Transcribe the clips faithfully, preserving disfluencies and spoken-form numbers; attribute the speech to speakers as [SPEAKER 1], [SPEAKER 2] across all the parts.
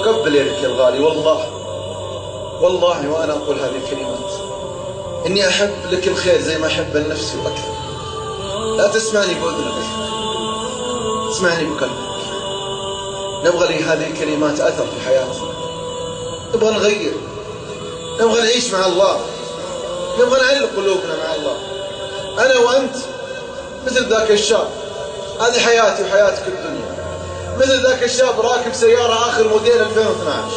[SPEAKER 1] وقبل يدك يا الغالي، والله والله وأنا أقول هذه الكلمات إني أحب لك الخير زي ما أحب لنفسي وأكثر. لا تسمعني بأذنك، اسمعني بقلبك. نبغى لي هذه الكلمات أثر في حياتنا، نبغى نغير، نبغى نعيش مع الله، نبغى نعلق قلوبنا مع الله. أنا وأنت مثل ذاك الشاب، هذه حياتي وحياتك الدنيا، مثل ذاك الشاب راكب سيارة آخر موديل ألفين واثناشر،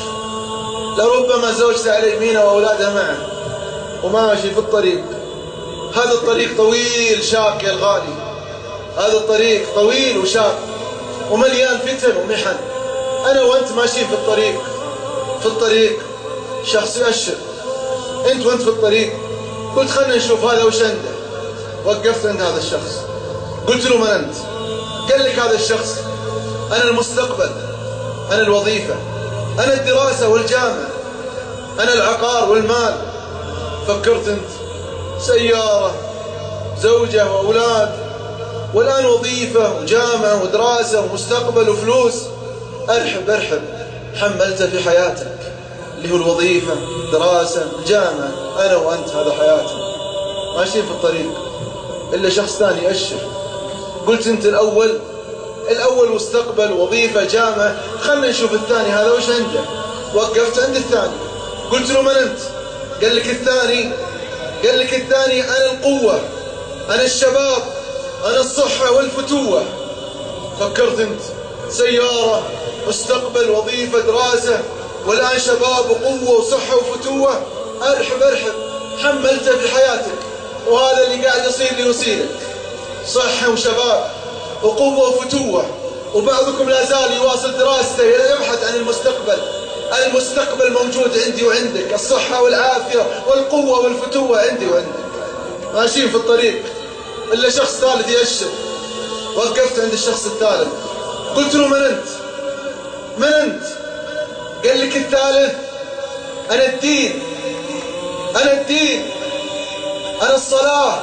[SPEAKER 1] لربما زوجته على يمينه وأولاده معه وماشي في الطريق. هذا الطريق طويل شاق يا الغالي، هذا الطريق طويل وشاق ومليان فتن ومحن. أنا وأنت ماشيين في الطريق، في الطريق شخص يأشر، أنت وأنت في الطريق قلت خلنا نشوف هذا وش عنده. وقفت عند هذا الشخص قلت له من أنت؟ قال لك هذا الشخص أنا المستقبل، أنا الوظيفة، أنا الدراسة والجامعة، أنا العقار والمال. فكرت أنت سيارة، زوجة وأولاد، والآن وظيفة وجامعة ودراسة ومستقبل وفلوس. أرحب أرحب، حملته في حياتك اللي هو الوظيفة، دراسة، جامعة. أنا وأنت هذا حياتنا ماشيين في الطريق، إلا شخص ثاني يأشر. قلت أنت الأول، الأول مستقبل وظيفة جامعة، خلنا نشوف الثاني هذا وش عنده. وقفت عند الثاني قلت له من أنت؟ قال لك الثاني، قال لك الثاني أنا القوة، أنا الشباب، أنا الصحة والفتوة. فكرت أنت سيارة، مستقبل، وظيفة، دراسة، والآن شباب وقوة وصحة وفتوة. أرحب أرحب، حملته في حياتك، وهذا اللي قاعد يصير لي يصيرك، صحة وشباب وقوة وفتوة. وبعضكم لا زال يواصل دراسته يبحث عن المستقبل. المستقبل موجود عندي وعندك، الصحة والعافية والقوة والفتوة عندي وعندك، ماشيين في الطريق، إلا شخص ثالث يأشر. وقفت عند الشخص الثالث قلت له من أنت؟ من أنت؟ قال لك الثالث أنا الدين، أنا الدين، أنا الصلاة،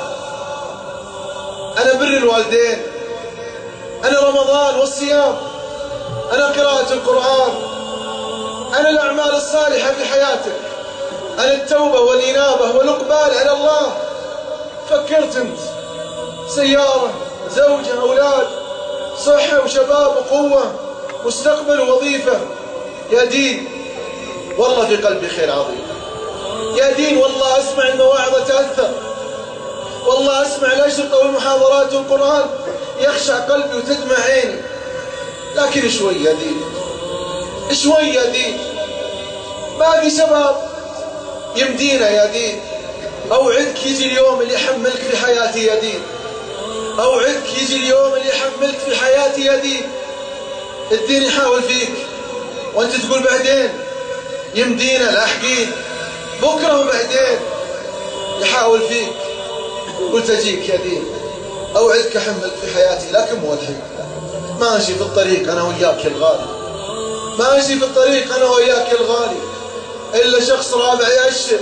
[SPEAKER 1] أنا بر الوالدين، أنا رمضان والصيام، أنا قراءة القرآن، أنا الأعمال الصالحة في حياتك، أنا التوبة والإنابة والإقبال على الله. فكرت أنت سيارة، زوجة، أولاد، صحة وشباب وقوة، مستقبل ووظيفة. يا دين والله في قلبي خير عظيم، يا دين والله أسمع المواعظ أتأثر، والله أسمع الأشرطة والمحاضرات والقرآن يخشع قلبي وتدمع عيني. لكن شوي يا دين، شوي يا دين، باقي شباب يمدينا يا دين. أوعدك يجي اليوم اللي يحملك في حياتي يا دين، أوعدك يجي اليوم اللي يحملك في حياتي يا دين. الدين يحاول فيك وأنت تقول بعدين يمدينا لاحقين، بكرة وبعدين يحاول فيك. قلت أجيك يا دين، أوعدك أحملك في حياتي، لكن مو الحين. ماشي في الطريق أنا وياك يا الغالي، ماشي في الطريق أنا وياك يا الغالي، إلا شخص رابع يأشر.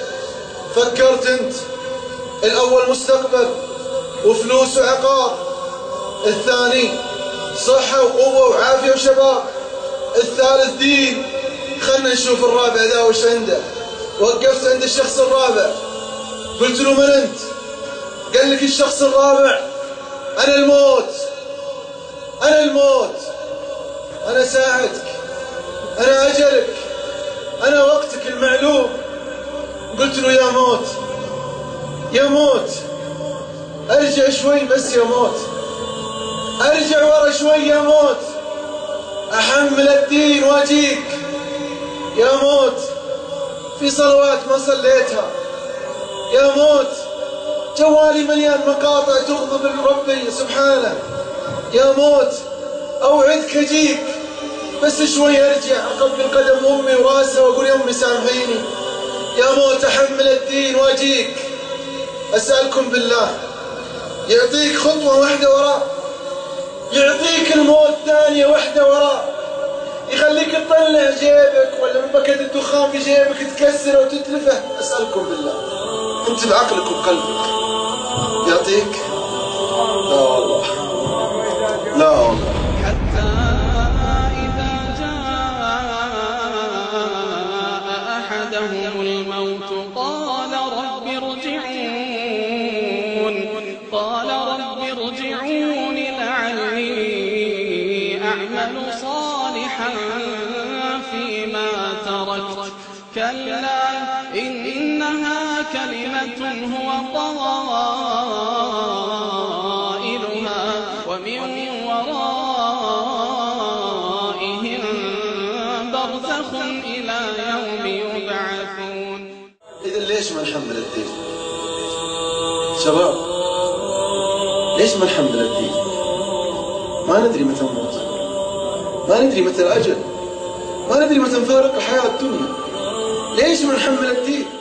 [SPEAKER 1] فكرت أنت الأول مستقبل وفلوس وعقار، الثاني صحة وقوة وعافية وشباب، الثالث دين. خلنا نشوف الرابع ذا وش عنده. وقفت عند الشخص الرابع قلت له من أنت؟ قال لك الشخص الرابع أنا الموت، أنا الموت، أنا ساعتك، أنا أجلك، أنا وقتك المعلوم. قلت له يا موت، يا موت أرجع شوي بس يا موت، أرجع ورا شوي يا موت، أحمل الدين وأجيك يا موت. في صلوات ما صليتها يا موت، جوالي مليان مقاطع تغضب ربي سبحانه يا موت. أوعدك أجيك بس شوي أرجع أقبل قدم أمي وراسها وأقول يا أمي سامحيني يا موت، أحمل الدين وأجيك. أسألكم بالله يعطيك خطوة واحدة وراء، يعطيك الموت ثانية واحدة وراء، يخليك تطلع جيبك ولا من بكت الدخان في جيبك تكسره وتتلفه. أسألكم بالله أنت بعقلك وبقلبك يعطيك؟ لا والله، لا والله.
[SPEAKER 2] حتى إذا جاء قال رب ارجعون لعلي أعمل صالحا فيما تركت كلا إنها كلمة هو قائلها ومن ورائهم برزخ إلى يوم يبعثون.
[SPEAKER 1] إذن ليش ما نحمل الدين؟ شباب ليش ما نحمل الدين؟ ما ندري متى نموت، ما ندري متى الأجل، ما ندري متى نفارق الحياة الدنيا. ليش ما نحمل الدين؟